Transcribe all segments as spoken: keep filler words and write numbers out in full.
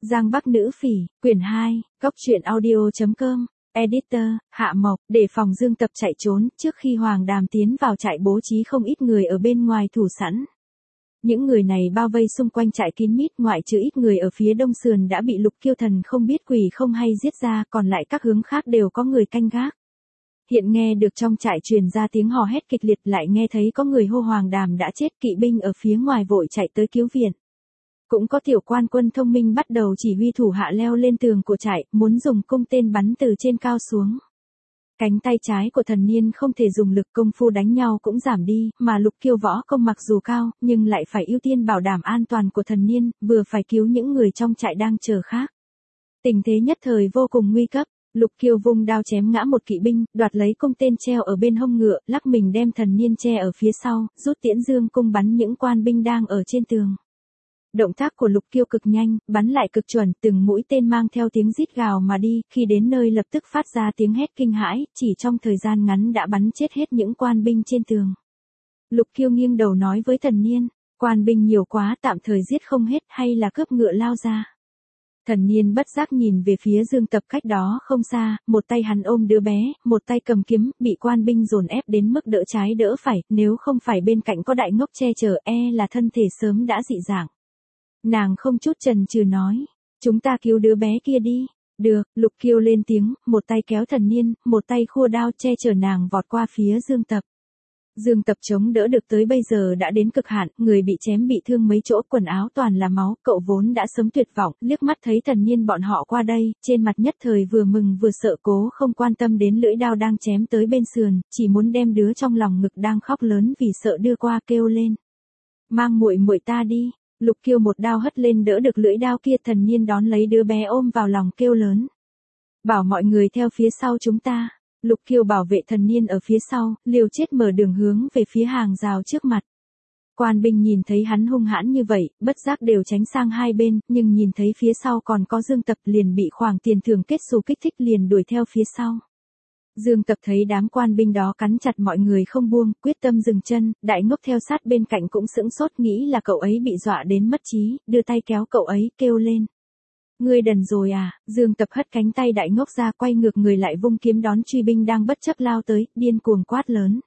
Giang Bắc Nữ Phỉ, quyển hai, Cóc truyện audio chấm com, Editor, Hạ Mộc, để phòng Dương Tập chạy trốn, trước khi Hoàng Đàm tiến vào trại bố trí không ít người ở bên ngoài thủ sẵn. Những người này bao vây xung quanh trại kín mít, ngoại trừ ít người ở phía đông sườn đã bị Lục Kiêu Thần không biết quỷ không hay giết ra, còn lại các hướng khác đều có người canh gác. Hiện nghe được trong trại truyền ra tiếng hò hét kịch liệt, lại nghe thấy có người hô Hoàng Đàm đã chết, kỵ binh ở phía ngoài vội chạy tới cứu viện. Cũng có tiểu quan quân thông minh bắt đầu chỉ huy thủ hạ leo lên tường của trại, muốn dùng cung tên bắn từ trên cao xuống. Cánh tay trái của Thần Niên không thể dùng lực, công phu đánh nhau cũng giảm đi, mà Lục Kiêu võ công mặc dù cao, nhưng lại phải ưu tiên bảo đảm an toàn của Thần Niên, vừa phải cứu những người trong trại đang chờ khác. Tình thế nhất thời vô cùng nguy cấp, Lục Kiêu vung đao chém ngã một kỵ binh, đoạt lấy cung tên treo ở bên hông ngựa, lắc mình đem Thần Niên che ở phía sau, rút tiễn dương cung bắn những quan binh đang ở trên tường. Động tác của Lục Kiêu cực nhanh, bắn lại cực chuẩn, từng mũi tên mang theo tiếng rít gào mà đi, khi đến nơi lập tức phát ra tiếng hét kinh hãi, chỉ trong thời gian ngắn đã bắn chết hết những quan binh trên tường. Lục Kiêu nghiêng đầu nói với Thần Niên, quan binh nhiều quá, tạm thời giết không hết, hay là cướp ngựa lao ra. Thần Niên bất giác nhìn về phía Dương Tập cách đó không xa, một tay hắn ôm đứa bé, một tay cầm kiếm, bị quan binh dồn ép đến mức đỡ trái đỡ phải, nếu không phải bên cạnh có Đại Ngốc che chở, e là thân thể sớm đã dị dạng. Nàng không chút chần chừ nói, chúng ta cứu đứa bé kia đi. Được, Lục Kiêu lên tiếng, một tay kéo Thần Niên, một tay khua đao che chở nàng vọt qua phía Dương Tập. Dương Tập chống đỡ được tới bây giờ đã đến cực hạn, người bị chém bị thương mấy chỗ, quần áo toàn là máu, cậu vốn đã sớm tuyệt vọng, liếc mắt thấy Thần Niên bọn họ qua đây, trên mặt nhất thời vừa mừng vừa sợ, cố không quan tâm đến lưỡi đao đang chém tới bên sườn, chỉ muốn đem đứa trong lòng ngực đang khóc lớn vì sợ đưa qua, kêu lên. Mang muội muội ta đi. Lục Kiêu một đao hất lên đỡ được lưỡi đao kia, Thần Niên đón lấy đứa bé ôm vào lòng kêu lớn. Bảo mọi người theo phía sau chúng ta. Lục Kiêu bảo vệ Thần Niên ở phía sau, liều chết mở đường hướng về phía hàng rào trước mặt. Quan binh nhìn thấy hắn hung hãn như vậy, bất giác đều tránh sang hai bên, nhưng nhìn thấy phía sau còn có Dương Tập liền bị khoản tiền thưởng kết xù kích thích, liền đuổi theo phía sau. Dương Tập thấy đám quan binh đó cắn chặt mọi người không buông, quyết tâm dừng chân, Đại Ngốc theo sát bên cạnh cũng sững sốt, nghĩ là cậu ấy bị dọa đến mất trí, đưa tay kéo cậu ấy, kêu lên. Ngươi đần rồi à? Dương Tập hất cánh tay Đại Ngốc ra, quay ngược người lại vung kiếm đón truy binh đang bất chấp lao tới, điên cuồng quát lớn.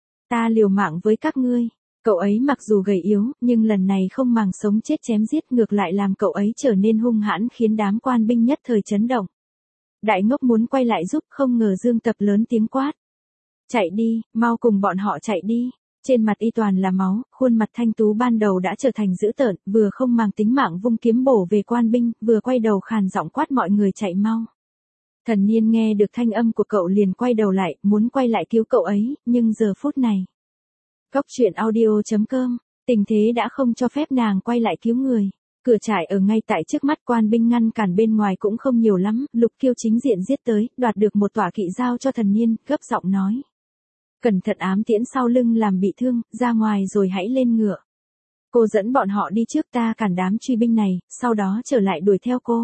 Ta liều mạng với các ngươi. Cậu ấy mặc dù gầy yếu, nhưng lần này không màng sống chết chém giết, ngược lại làm cậu ấy trở nên hung hãn, khiến đám quan binh nhất thời chấn động. Đại Ngốc muốn quay lại giúp, không ngờ Dương Tập lớn tiếng quát. Chạy đi, mau cùng bọn họ chạy đi. Trên mặt y toàn là máu, khuôn mặt thanh tú ban đầu đã trở thành dữ tợn, vừa không màng tính mạng vung kiếm bổ về quan binh, vừa quay đầu khàn giọng quát mọi người chạy mau. Thần Niên nghe được thanh âm của cậu liền quay đầu lại, muốn quay lại cứu cậu ấy, nhưng giờ phút này. Cóc truyện audio chấm com, tình thế đã không cho phép nàng quay lại cứu người. Cửa trại ở ngay tại trước mắt, quan binh ngăn cản bên ngoài cũng không nhiều lắm, Lục Kiêu chính diện giết tới, đoạt được một tỏa kỵ giao cho Thần Niên, gấp giọng nói. Cẩn thận ám tiễn sau lưng làm bị thương, ra ngoài rồi hãy lên ngựa. Cô dẫn bọn họ đi trước, ta cản đám truy binh này, sau đó trở lại đuổi theo cô.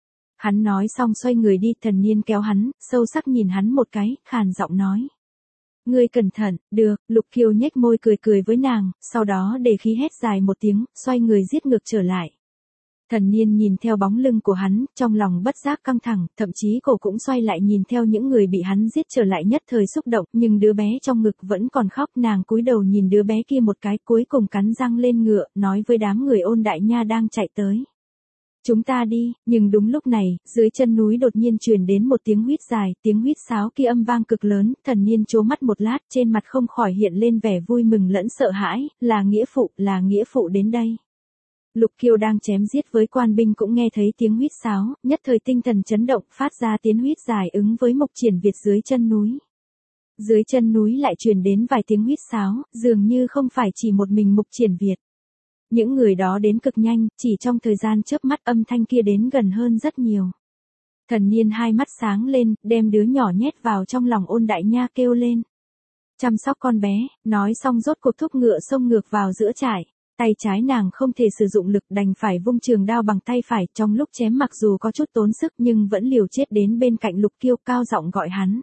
Hắn nói xong xoay người đi, Thần Niên kéo hắn, sâu sắc nhìn hắn một cái, khàn giọng nói. Ngươi cẩn thận, được, Lục Kiêu nhếch môi cười cười với nàng, sau đó để khí hét dài một tiếng, xoay người giết ngược trở lại. Thần Niên nhìn theo bóng lưng của hắn, trong lòng bất giác căng thẳng, thậm chí cổ cũng xoay lại nhìn theo những người bị hắn giết, trở lại nhất thời xúc động, nhưng đứa bé trong ngực vẫn còn khóc, nàng cúi đầu nhìn đứa bé kia một cái, cuối cùng cắn răng lên ngựa, nói với đám người Ôn Đại Nha đang chạy tới. Chúng ta đi, nhưng đúng lúc này, dưới chân núi đột nhiên truyền đến một tiếng huýt dài, tiếng huýt sáo kia âm vang cực lớn, Thần Niên trố mắt một lát, trên mặt không khỏi hiện lên vẻ vui mừng lẫn sợ hãi, là nghĩa phụ, là nghĩa phụ đến đây. Lục Kiêu đang chém giết với quan binh cũng nghe thấy tiếng huýt sáo, nhất thời tinh thần chấn động, phát ra tiếng huýt dài ứng với Mục Triển Việt dưới chân núi. Dưới chân núi lại truyền đến vài tiếng huýt sáo, dường như không phải chỉ một mình Mục Triển Việt. Những người đó đến cực nhanh, chỉ trong thời gian chớp mắt âm thanh kia đến gần hơn rất nhiều. Thần Niên hai mắt sáng lên, đem đứa nhỏ nhét vào trong lòng Ôn Đại Nha, kêu lên. Chăm sóc con bé, nói xong rốt cuộc thúc ngựa xông ngược vào giữa trại. Tay trái nàng không thể sử dụng lực, đành phải vung trường đao bằng tay phải, trong lúc chém mặc dù có chút tốn sức nhưng vẫn liều chết đến bên cạnh Lục Kiêu, cao giọng gọi hắn.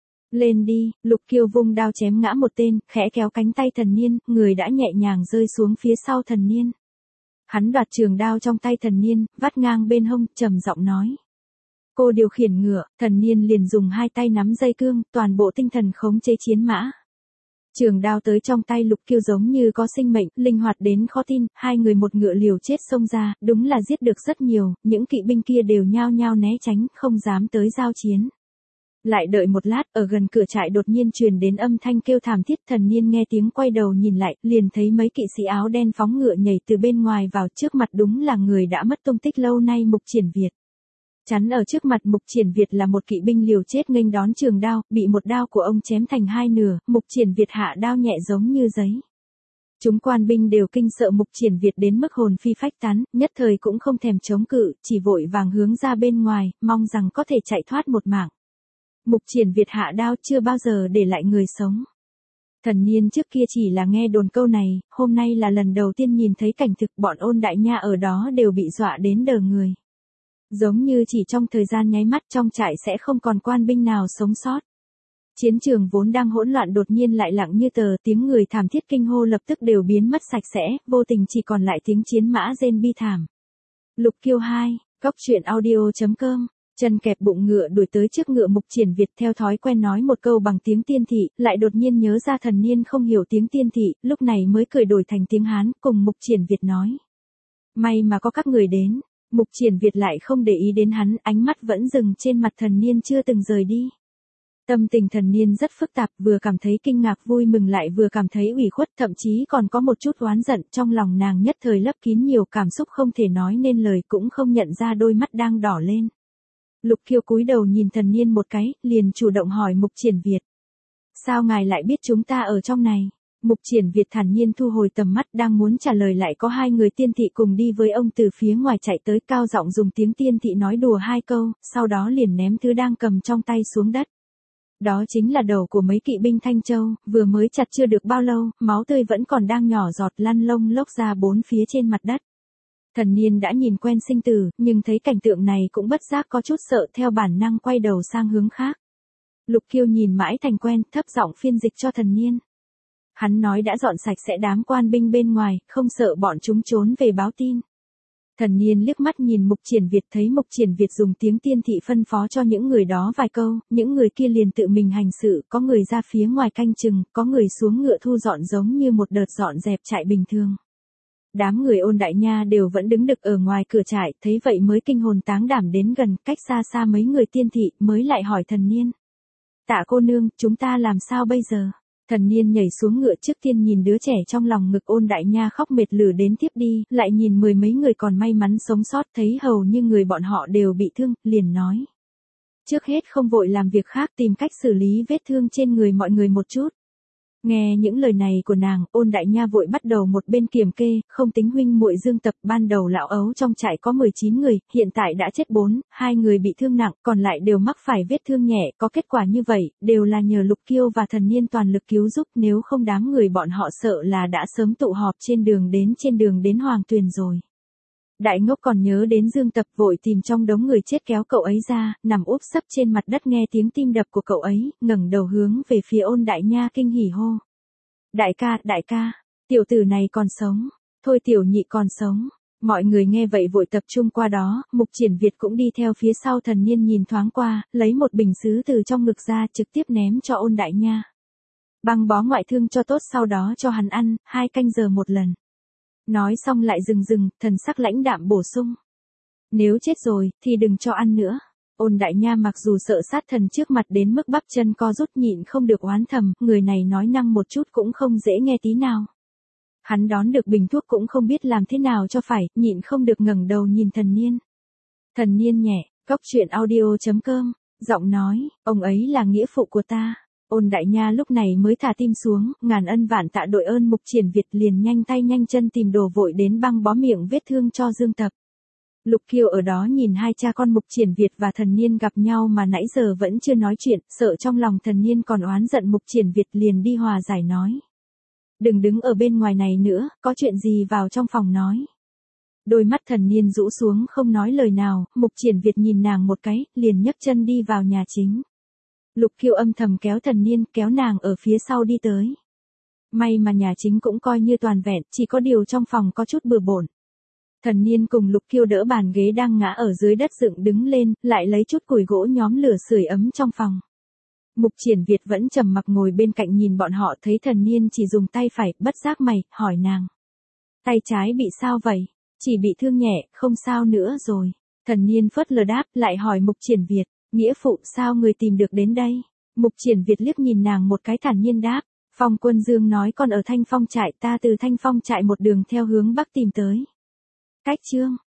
Lên đi, Lục Kiêu vung đao chém ngã một tên, khẽ kéo cánh tay Thần Niên, người đã nhẹ nhàng rơi xuống phía sau Thần Niên. Hắn đoạt trường đao trong tay thần niên, vắt ngang bên hông, trầm giọng nói. Cô điều khiển ngựa, thần niên liền dùng hai tay nắm dây cương, toàn bộ tinh thần khống chế chiến mã. Trường đao tới trong tay Lục Kiêu giống như có sinh mệnh, linh hoạt đến khó tin, hai người một ngựa liều chết xông ra, đúng là giết được rất nhiều, những kỵ binh kia đều nhao nhao né tránh, không dám tới giao chiến. Lại đợi một lát, ở gần cửa trại đột nhiên truyền đến âm thanh kêu thảm thiết, thần niên nghe tiếng quay đầu nhìn lại, liền thấy mấy kỵ sĩ áo đen phóng ngựa nhảy từ bên ngoài vào, trước mặt đúng là người đã mất tung tích lâu nay Mục Triển Việt. Chắn ở trước mặt Mục Triển Việt là một kỵ binh liều chết nghênh đón trường đao, bị một đao của ông chém thành hai nửa, Mục Triển Việt hạ đao nhẹ giống như giấy. Chúng quan binh đều kinh sợ Mục Triển Việt đến mức hồn phi phách tán, nhất thời cũng không thèm chống cự, chỉ vội vàng hướng ra bên ngoài, mong rằng có thể chạy thoát một mạng. Mục Triển Việt hạ đao chưa bao giờ để lại người sống. Thần niên trước kia chỉ là nghe đồn câu này, hôm nay là lần đầu tiên nhìn thấy cảnh thực, bọn Ôn Đại Nha ở đó đều bị dọa đến đờ người. Giống như chỉ trong thời gian nháy mắt trong trại sẽ không còn quan binh nào sống sót. Chiến trường vốn đang hỗn loạn đột nhiên lại lặng như tờ, tiếng người thảm thiết kinh hô lập tức đều biến mất sạch sẽ, vô tình chỉ còn lại tiếng chiến mã rên bi thảm. Lục Kiêu hai, cốc truyện audio chấm com. Chân kẹp bụng ngựa đuổi tới trước ngựa Mục Triển Việt, theo thói quen nói một câu bằng tiếng Tiên thị, lại đột nhiên nhớ ra thần niên không hiểu tiếng Tiên thị, lúc này mới cười đổi thành tiếng Hán, cùng Mục Triển Việt nói. May mà có các người đến. Mục Triển Việt lại không để ý đến hắn, ánh mắt vẫn dừng trên mặt thần niên chưa từng rời đi. Tâm tình thần niên rất phức tạp, vừa cảm thấy kinh ngạc vui mừng lại vừa cảm thấy ủy khuất, thậm chí còn có một chút oán giận, trong lòng nàng nhất thời lấp kín nhiều cảm xúc không thể nói nên lời, cũng không nhận ra đôi mắt đang đỏ lên. Lục Kiêu cúi đầu nhìn thần niên một cái, liền chủ động hỏi Mục Triển Việt. Sao ngài lại biết chúng ta ở trong này? Mục Triển Việt thản nhiên thu hồi tầm mắt, đang muốn trả lời lại có hai người tiên thị cùng đi với ông từ phía ngoài chạy tới, cao giọng dùng tiếng tiên thị nói đùa hai câu, sau đó liền ném thứ đang cầm trong tay xuống đất. Đó chính là đầu của mấy kỵ binh Thanh Châu, vừa mới chặt chưa được bao lâu, máu tươi vẫn còn đang nhỏ giọt lăn lông lốc ra bốn phía trên mặt đất. Thần niên đã nhìn quen sinh tử, nhưng thấy cảnh tượng này cũng bất giác có chút sợ, theo bản năng quay đầu sang hướng khác. Lục Kiêu nhìn mãi thành quen, thấp giọng phiên dịch cho thần niên. Hắn nói đã dọn sạch sẽ đám quan binh bên ngoài, không sợ bọn chúng trốn về báo tin. Thần niên liếc mắt nhìn Mục Triển Việt, thấy Mục Triển Việt dùng tiếng tiên thị phân phó cho những người đó vài câu, những người kia liền tự mình hành sự, có người ra phía ngoài canh chừng, có người xuống ngựa thu dọn giống như một đợt dọn dẹp trại bình thường. Đám người Ôn Đại Nha đều vẫn đứng đực ở ngoài cửa trại, thấy vậy mới kinh hồn táng đảm đến gần, cách xa xa mấy người tiên thị, mới lại hỏi thần niên. Tạ cô nương, chúng ta làm sao bây giờ? Thần niên nhảy xuống ngựa, trước tiên nhìn đứa trẻ trong lòng ngực Ôn Đại Nha khóc mệt lử đến tiếp đi, lại nhìn mười mấy người còn may mắn sống sót, thấy hầu như người bọn họ đều bị thương, liền nói. Trước hết không vội làm việc khác, tìm cách xử lý vết thương trên người mọi người một chút. Nghe những lời này của nàng, Ôn Đại Nha vội bắt đầu một bên kiểm kê, không tính huynh muội Dương Tập, ban đầu lão ấu trong trại có mười chín người, hiện tại đã chết bốn, hai người bị thương nặng, còn lại đều mắc phải vết thương nhẹ, có kết quả như vậy, đều là nhờ Lục Kiêu và thần niên toàn lực cứu giúp, nếu không đám người bọn họ sợ là đã sớm tụ họp trên đường đến trên đường đến Hoàng Tuyền rồi. Đại ngốc còn nhớ đến Dương Tập, vội tìm trong đống người chết kéo cậu ấy ra, nằm úp sấp trên mặt đất nghe tiếng tim đập của cậu ấy, ngẩng đầu hướng về phía Ôn Đại Nha kinh hỉ hô. Đại ca, đại ca, tiểu tử này còn sống, thôi tiểu nhị còn sống. Mọi người nghe vậy vội tập trung qua đó, Mục Triển Việt cũng đi theo phía sau, thần niên nhìn thoáng qua, lấy một bình sứ từ trong ngực ra trực tiếp ném cho Ôn Đại Nha. Băng bó ngoại thương cho tốt, sau đó cho hắn ăn, hai canh giờ một lần. Nói xong lại dừng dừng, thần sắc lãnh đạm bổ sung. Nếu chết rồi, thì đừng cho ăn nữa. Ôn Đại Nha mặc dù sợ sát thần trước mặt đến mức bắp chân co rút, nhịn không được oán thầm, người này nói năng một chút cũng không dễ nghe tí nào. Hắn đón được bình thuốc cũng không biết làm thế nào cho phải, nhịn không được ngẩng đầu nhìn thần niên. Thần niên nhẹ, cốc truyện audio chấm com, giọng nói, ông ấy là nghĩa phụ của ta. Ôn Đại Nha lúc này mới thả tim xuống, ngàn ân vạn tạ đội ơn. Mục Triển Việt liền nhanh tay nhanh chân tìm đồ vội đến băng bó miệng vết thương cho Dương Tập. Lục Kiêu ở đó nhìn hai cha con Mục Triển Việt và thần niên gặp nhau mà nãy giờ vẫn chưa nói chuyện, sợ trong lòng thần niên còn oán giận Mục Triển Việt, liền đi hòa giải nói. Đừng đứng ở bên ngoài này nữa, có chuyện gì vào trong phòng nói. Đôi mắt thần niên rũ xuống không nói lời nào, Mục Triển Việt nhìn nàng một cái, liền nhấc chân đi vào nhà chính. Lục Kiêu âm thầm kéo thần niên, kéo nàng ở phía sau đi tới. May mà nhà chính cũng coi như toàn vẹn, chỉ có điều trong phòng có chút bừa bộn. Thần Niên cùng Lục Kiêu đỡ bàn ghế đang ngã ở dưới đất dựng đứng lên, lại lấy chút củi gỗ nhóm lửa sưởi ấm trong phòng. Mục Triển Việt vẫn trầm mặc ngồi bên cạnh nhìn bọn họ, thấy Thần Niên chỉ dùng tay phải, bất giác mày, hỏi nàng. Tay trái bị sao vậy? Chỉ bị thương nhẹ, không sao nữa rồi. Thần Niên phớt lờ đáp, lại hỏi Mục Triển Việt, nghĩa phụ sao người tìm được đến đây? Mục Triển Việt liếc nhìn nàng một cái thản nhiên đáp, Phong Quân Dương nói con ở Thanh Phong trại, ta từ Thanh Phong trại một đường theo hướng bắc tìm tới. Cách Chương